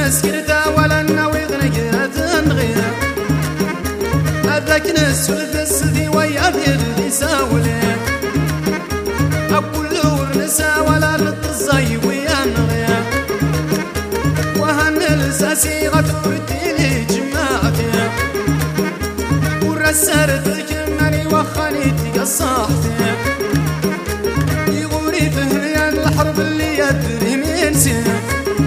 سكرتا ولا ناوي غنقرا تنغير هذاك نسولف السدي ويا دير يساولي أقول ورنسا ولا نطزي ويا نغير وهن الساسي غتودي لي جماعتي ورسرت الكماني وخاني تقصحتي يغوري فهريان الحرب اللي يدري من سنة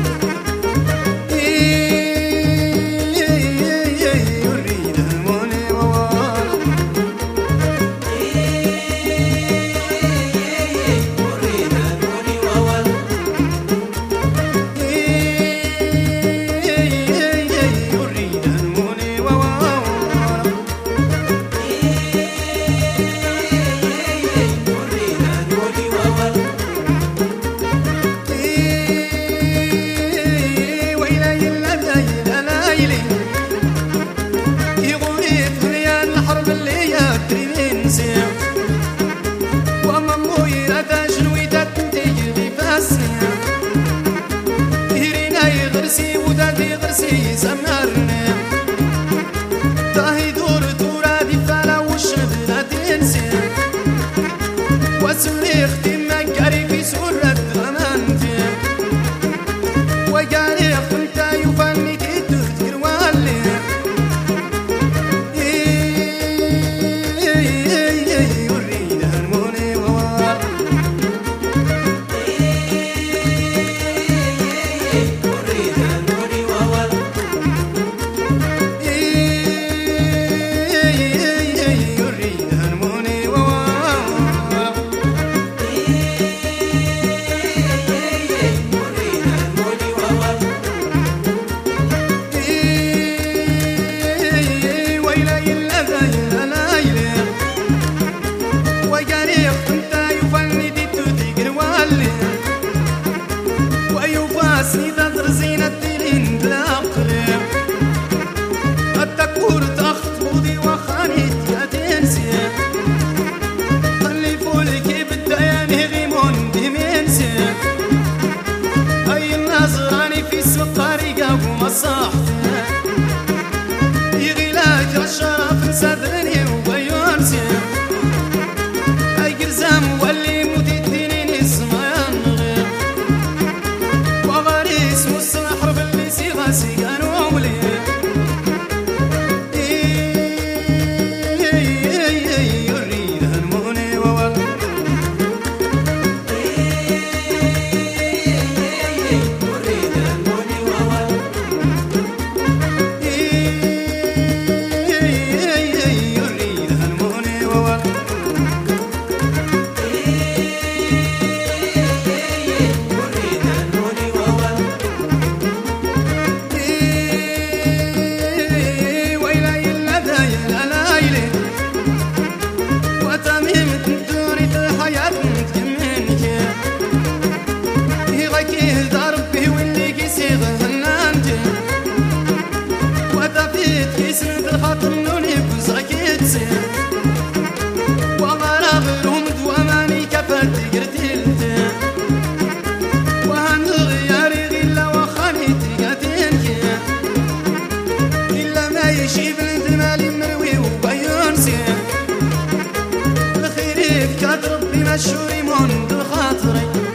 غرسي سمرني طاهي دور دورادي فلا وشرب لا تنسي واسمي اختي مكاري في سورة غمانتي وقالي اختنتا يفني تدر والي يريد هرموني ووار سيدة درزينة الدين بلا قلب التكور تخت بودي وخانيت يا تنسي خلي فولكي بالديان غيمون ديمنسي أي النظراني في سقاري قابو مصاحتي يغيلاك الشرف نسدرني وبيونسي أي قرزام واللي مودي الدينين اسمه ينغير سيغان وولي يريد هرموني ووال يريد هرموني ووال يريد هرموني ووال يسند الخاطر نوني بزاكي تسير وغرا غيرهم دواماني كفات قرتيلتي وهن غياري غيلا وخاني تقاتين كي إلا ما يشي بنت مالي مروي وبيونسي الخيري في كاد ربي مشوري من بالخاطري